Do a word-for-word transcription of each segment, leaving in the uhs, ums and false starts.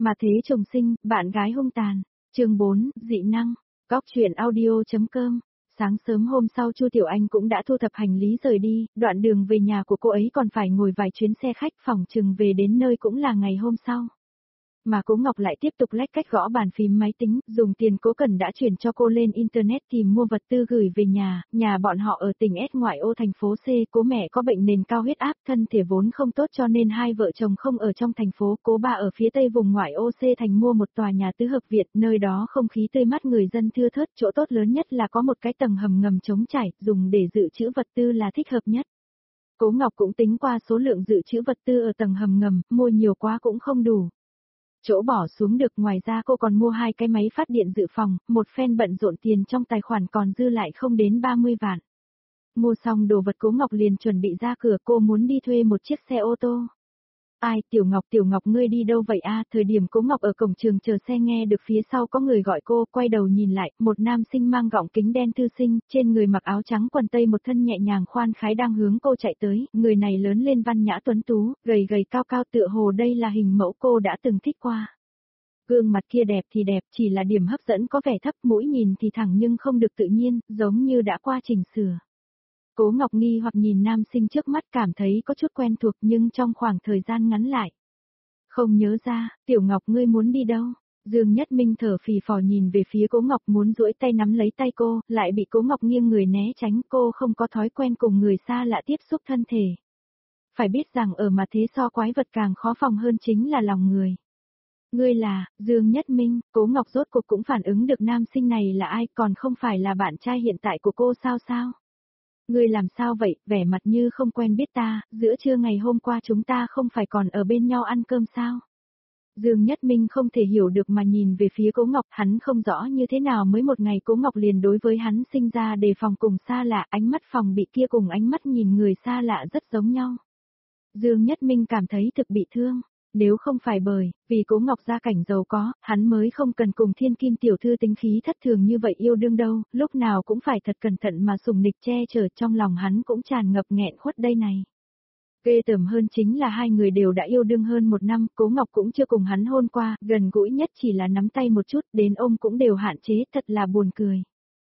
Mà thế chồng sinh, bạn gái hung tàn. Chương bốn, dị năng. Góc truyện audio.com. Sáng sớm hôm sau Chu Tiểu Anh cũng đã thu thập hành lý rời đi, đoạn đường về nhà của cô ấy còn phải ngồi vài chuyến xe khách, phòng chừng về đến nơi cũng là ngày hôm sau. Mà Cố Ngọc lại tiếp tục lách cách gõ bàn phím máy tính, dùng tiền Cố Cần đã chuyển cho cô lên internet tìm mua vật tư gửi về nhà, nhà bọn họ ở tỉnh S ngoại ô thành phố C, Cố mẹ có bệnh nền cao huyết áp, thân thể vốn không tốt cho nên hai vợ chồng không ở trong thành phố, Cố ba ở phía tây vùng ngoại ô C thành mua một tòa nhà tứ hợp viện, nơi đó không khí tươi mát người dân thưa thớt, chỗ tốt lớn nhất là có một cái tầng hầm ngầm chống chảy, dùng để dự trữ vật tư là thích hợp nhất. Cố Ngọc cũng tính qua số lượng dự trữ vật tư ở tầng hầm ngầm, mua nhiều quá cũng không đủ. Chỗ bỏ xuống được, ngoài ra cô còn mua hai cái máy phát điện dự phòng, một phen bận rộn tiền trong tài khoản còn dư lại không đến ba mươi vạn. Mua xong đồ vật Cố Ngọc liền chuẩn bị ra cửa, cô muốn đi thuê một chiếc xe ô tô. Ai, Tiểu Ngọc, Tiểu Ngọc ngươi đi đâu vậy a? Thời điểm Cố Ngọc ở cổng trường chờ xe nghe được phía sau có người gọi cô, quay đầu nhìn lại, một nam sinh mang gọng kính đen thư sinh, trên người mặc áo trắng quần tây một thân nhẹ nhàng khoan khái đang hướng cô chạy tới, người này lớn lên văn nhã tuấn tú, gầy gầy cao cao tựa hồ đây là hình mẫu cô đã từng thích qua. Gương mặt kia đẹp thì đẹp, chỉ là điểm hấp dẫn có vẻ thấp, mũi nhìn thì thẳng nhưng không được tự nhiên, giống như đã qua chỉnh sửa. Cố Ngọc nghi hoặc nhìn nam sinh trước mắt, cảm thấy có chút quen thuộc nhưng trong khoảng thời gian ngắn lại. Không nhớ ra, Tiểu Ngọc ngươi muốn đi đâu? Dương Nhất Minh thở phì phò nhìn về phía Cố Ngọc muốn duỗi tay nắm lấy tay cô, lại bị Cố Ngọc nghiêng người né tránh, cô không có thói quen cùng người xa lạ tiếp xúc thân thể. Phải biết rằng ở mà thế so quái vật càng khó phòng hơn chính là lòng người. Ngươi là, Dương Nhất Minh, Cố Ngọc rốt cuộc cũng phản ứng được nam sinh này là ai, còn không phải là bạn trai hiện tại của cô sao sao? Ngươi làm sao vậy, vẻ mặt như không quen biết ta, giữa trưa ngày hôm qua chúng ta không phải còn ở bên nhau ăn cơm sao? Dương Nhất Minh không thể hiểu được mà nhìn về phía Cố Ngọc, hắn không rõ như thế nào mới một ngày Cố Ngọc liền đối với hắn sinh ra đề phòng cùng xa lạ, ánh mắt phòng bị kia cùng ánh mắt nhìn người xa lạ rất giống nhau. Dương Nhất Minh cảm thấy thực bị thương. Nếu không phải bởi, vì Cố Ngọc gia cảnh giàu có, hắn mới không cần cùng thiên kim tiểu thư tính khí thất thường như vậy yêu đương đâu, lúc nào cũng phải thật cẩn thận mà sủng nịch che chở, trong lòng hắn cũng tràn ngập nghẹn khuất đây này. Ghê tởm hơn chính là hai người đều đã yêu đương hơn một năm, Cố Ngọc cũng chưa cùng hắn hôn qua, gần gũi nhất chỉ là nắm tay một chút, đến ôm cũng đều hạn chế, thật là buồn cười.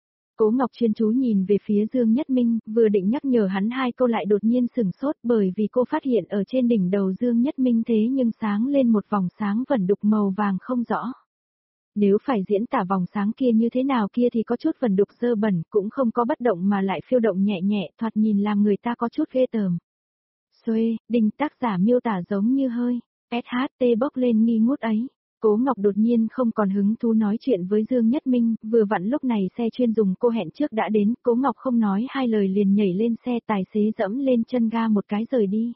Cố Ngọc chuyên chú nhìn về phía Dương Nhất Minh, vừa định nhắc nhở hắn hai câu lại đột nhiên sửng sốt bởi vì cô phát hiện ở trên đỉnh đầu Dương Nhất Minh thế nhưng sáng lên một vòng sáng vẩn đục màu vàng không rõ. Nếu phải diễn tả vòng sáng kia như thế nào kia thì có chút vẩn đục dơ bẩn, cũng không có bất động mà lại phiêu động nhẹ nhẹ, thoạt nhìn làm người ta có chút ghê tởm. Xuê, đinh tác giả miêu tả giống như hơi, ét hát tê bốc lên nghi ngút ấy. Cố Ngọc đột nhiên không còn hứng thú nói chuyện với Dương Nhất Minh, vừa vặn lúc này xe chuyên dùng cô hẹn trước đã đến, Cố Ngọc không nói hai lời liền nhảy lên xe, tài xế dẫm lên chân ga một cái rời đi.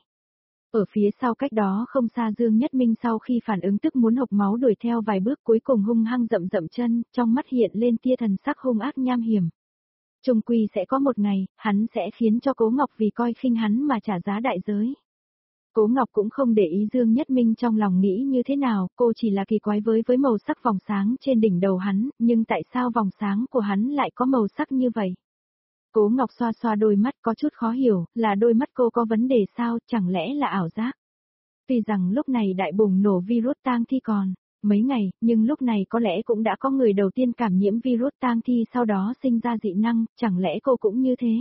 Ở phía sau cách đó không xa Dương Nhất Minh sau khi phản ứng tức muốn hộc máu đuổi theo vài bước cuối cùng hung hăng dậm dậm chân, trong mắt hiện lên tia thần sắc hung ác nham hiểm. Chung quy sẽ có một ngày, hắn sẽ khiến cho Cố Ngọc vì coi khinh hắn mà trả giá đại giới. Cố Ngọc cũng không để ý Dương Nhất Minh trong lòng nghĩ như thế nào, cô chỉ là kỳ quái với với màu sắc vòng sáng trên đỉnh đầu hắn, nhưng tại sao vòng sáng của hắn lại có màu sắc như vậy? Cố Ngọc xoa xoa đôi mắt có chút khó hiểu, là đôi mắt cô có vấn đề sao, chẳng lẽ là ảo giác? Tuy rằng lúc này đại bùng nổ virus tang thi còn mấy ngày, nhưng lúc này có lẽ cũng đã có người đầu tiên cảm nhiễm virus tang thi sau đó sinh ra dị năng, chẳng lẽ cô cũng như thế?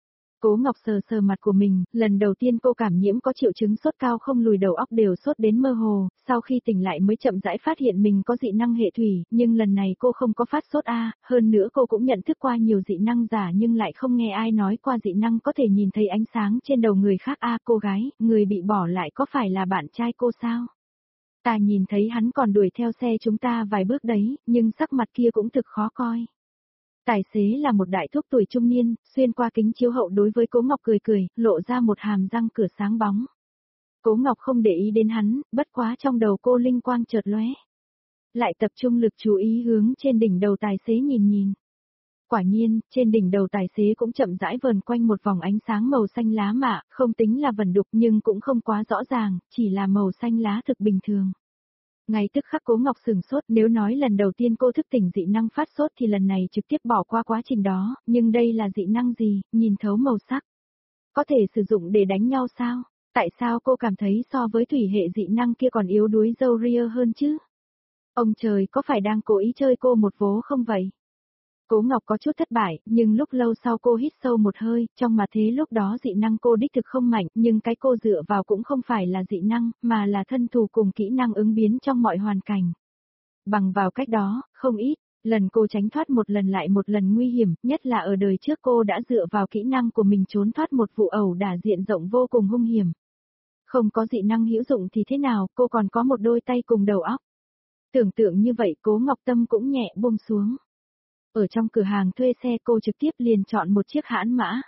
Cố Ngọc sờ sờ mặt của mình, lần đầu tiên cô cảm nhiễm có triệu chứng sốt cao không lùi đầu óc đều sốt đến mơ hồ, sau khi tỉnh lại mới chậm rãi phát hiện mình có dị năng hệ thủy, nhưng lần này cô không có phát sốt a, hơn nữa cô cũng nhận thức qua nhiều dị năng giả nhưng lại không nghe ai nói qua dị năng có thể nhìn thấy ánh sáng trên đầu người khác a, cô gái, người bị bỏ lại có phải là bạn trai cô sao? Ta nhìn thấy hắn còn đuổi theo xe chúng ta vài bước đấy, nhưng sắc mặt kia cũng thực khó coi. Tài xế là một đại thúc tuổi trung niên, xuyên qua kính chiếu hậu đối với Cố Ngọc cười cười, lộ ra một hàm răng cửa sáng bóng. Cố Ngọc không để ý đến hắn, bất quá trong đầu cô linh quang chợt lóe. Lại tập trung lực chú ý hướng trên đỉnh đầu tài xế nhìn nhìn. Quả nhiên, trên đỉnh đầu tài xế cũng chậm rãi vờn quanh một vòng ánh sáng màu xanh lá mạ, không tính là vẩn đục nhưng cũng không quá rõ ràng, chỉ là màu xanh lá thực bình thường. Ngay tức khắc Cố Ngọc sửng sốt, nếu nói lần đầu tiên cô thức tỉnh dị năng phát sốt thì lần này trực tiếp bỏ qua quá trình đó, nhưng đây là dị năng gì, nhìn thấu màu sắc. Có thể sử dụng để đánh nhau sao? Tại sao cô cảm thấy so với thủy hệ dị năng kia còn yếu đuối dâu ria hơn chứ? Ông trời có phải đang cố ý chơi cô một vố không vậy? Cố Ngọc có chút thất bại, nhưng lúc lâu sau cô hít sâu một hơi, trong mà thế lúc đó dị năng cô đích thực không mạnh, nhưng cái cô dựa vào cũng không phải là dị năng, mà là thân thủ cùng kỹ năng ứng biến trong mọi hoàn cảnh. Bằng vào cách đó, không ít, lần cô tránh thoát một lần lại một lần nguy hiểm, nhất là ở đời trước cô đã dựa vào kỹ năng của mình trốn thoát một vụ ẩu đả diện rộng vô cùng hung hiểm. Không có dị năng hữu dụng thì thế nào, cô còn có một đôi tay cùng đầu óc. Tưởng tượng như vậy Cố Ngọc tâm cũng nhẹ buông xuống. Ở trong cửa hàng thuê xe cô trực tiếp liền chọn một chiếc hãn mã.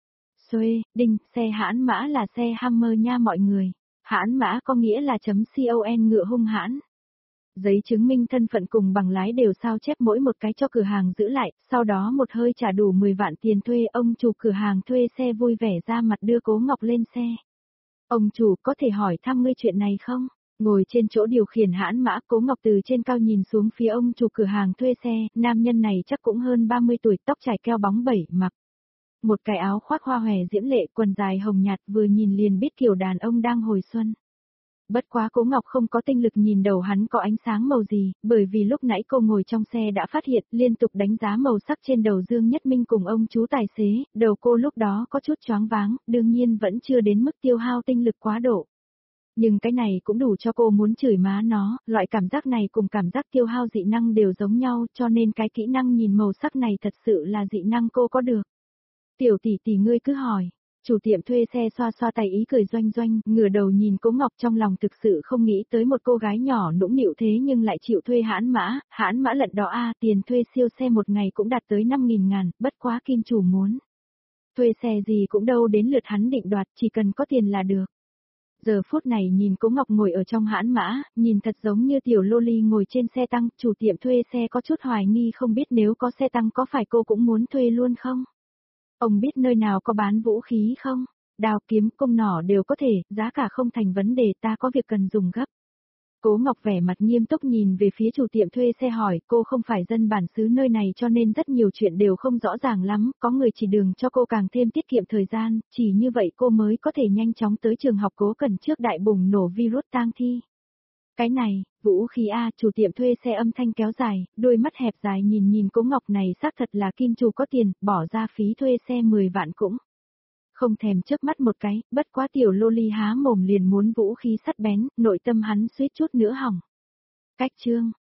Xuê, đinh, xe hãn mã là xe Hammer nha mọi người. Hãn mã có nghĩa là chấm con ngựa hung hãn. Giấy chứng minh thân phận cùng bằng lái đều sao chép mỗi một cái cho cửa hàng giữ lại, sau đó một hơi trả đủ mười vạn tiền thuê, ông chủ cửa hàng thuê xe vui vẻ ra mặt đưa Cố Ngọc lên xe. Ông chủ có thể hỏi thăm ngươi chuyện này không? Ngồi trên chỗ điều khiển hãn mã, Cố Ngọc từ trên cao nhìn xuống phía ông chủ cửa hàng thuê xe, nam nhân này chắc cũng hơn ba mươi tuổi, tóc chải keo bóng bẩy, mặc một cái áo khoác hoa hòe diễm lệ, quần dài hồng nhạt, vừa nhìn liền biết kiểu đàn ông đang hồi xuân. Bất quá Cố Ngọc không có tinh lực nhìn đầu hắn có ánh sáng màu gì, bởi vì lúc nãy cô ngồi trong xe đã phát hiện, liên tục đánh giá màu sắc trên đầu Dương Nhất Minh cùng ông chú tài xế, đầu cô lúc đó có chút choáng váng, đương nhiên vẫn chưa đến mức tiêu hao tinh lực quá độ. Nhưng cái này cũng đủ cho cô muốn chửi má nó, loại cảm giác này cùng cảm giác tiêu hao dị năng đều giống nhau, cho nên cái kỹ năng nhìn màu sắc này thật sự là dị năng cô có được. Tiểu tỷ tỷ ngươi cứ hỏi. Chủ tiệm thuê xe xoa xoa tay ý cười doanh doanh, ngửa đầu nhìn Cố Ngọc trong lòng thực sự không nghĩ tới một cô gái nhỏ nũng nịu thế nhưng lại chịu thuê hãn mã, hãn mã lận đó a tiền thuê siêu xe một ngày cũng đạt tới năm nghìn ngàn, bất quá kim chủ muốn. Thuê xe gì cũng đâu đến lượt hắn định đoạt, chỉ cần có tiền là được. Giờ phút này nhìn Cố Ngọc ngồi ở trong hãn mã, nhìn thật giống như tiểu loli ngồi trên xe tăng, chủ tiệm thuê xe có chút hoài nghi không biết nếu có xe tăng có phải cô cũng muốn thuê luôn không? Ông biết nơi nào có bán vũ khí không? Đao kiếm cung nỏ đều có thể, giá cả không thành vấn đề, ta có việc cần dùng gấp. Cố Ngọc vẻ mặt nghiêm túc nhìn về phía chủ tiệm thuê xe hỏi, cô không phải dân bản xứ nơi này cho nên rất nhiều chuyện đều không rõ ràng lắm, có người chỉ đường cho cô càng thêm tiết kiệm thời gian, chỉ như vậy cô mới có thể nhanh chóng tới trường học Cố Cần trước đại bùng nổ virus tang thi. Cái này, vũ khí A, chủ tiệm thuê xe âm thanh kéo dài, đôi mắt hẹp dài nhìn nhìn Cố Ngọc này xác thật là kim chủ có tiền, bỏ ra phí thuê xe mười vạn cũng. Không thèm chớp mắt một cái, bất quá tiểu loli há mồm liền muốn vũ khí sắt bén, nội tâm hắn suýt chút nữa hỏng. Cách chương,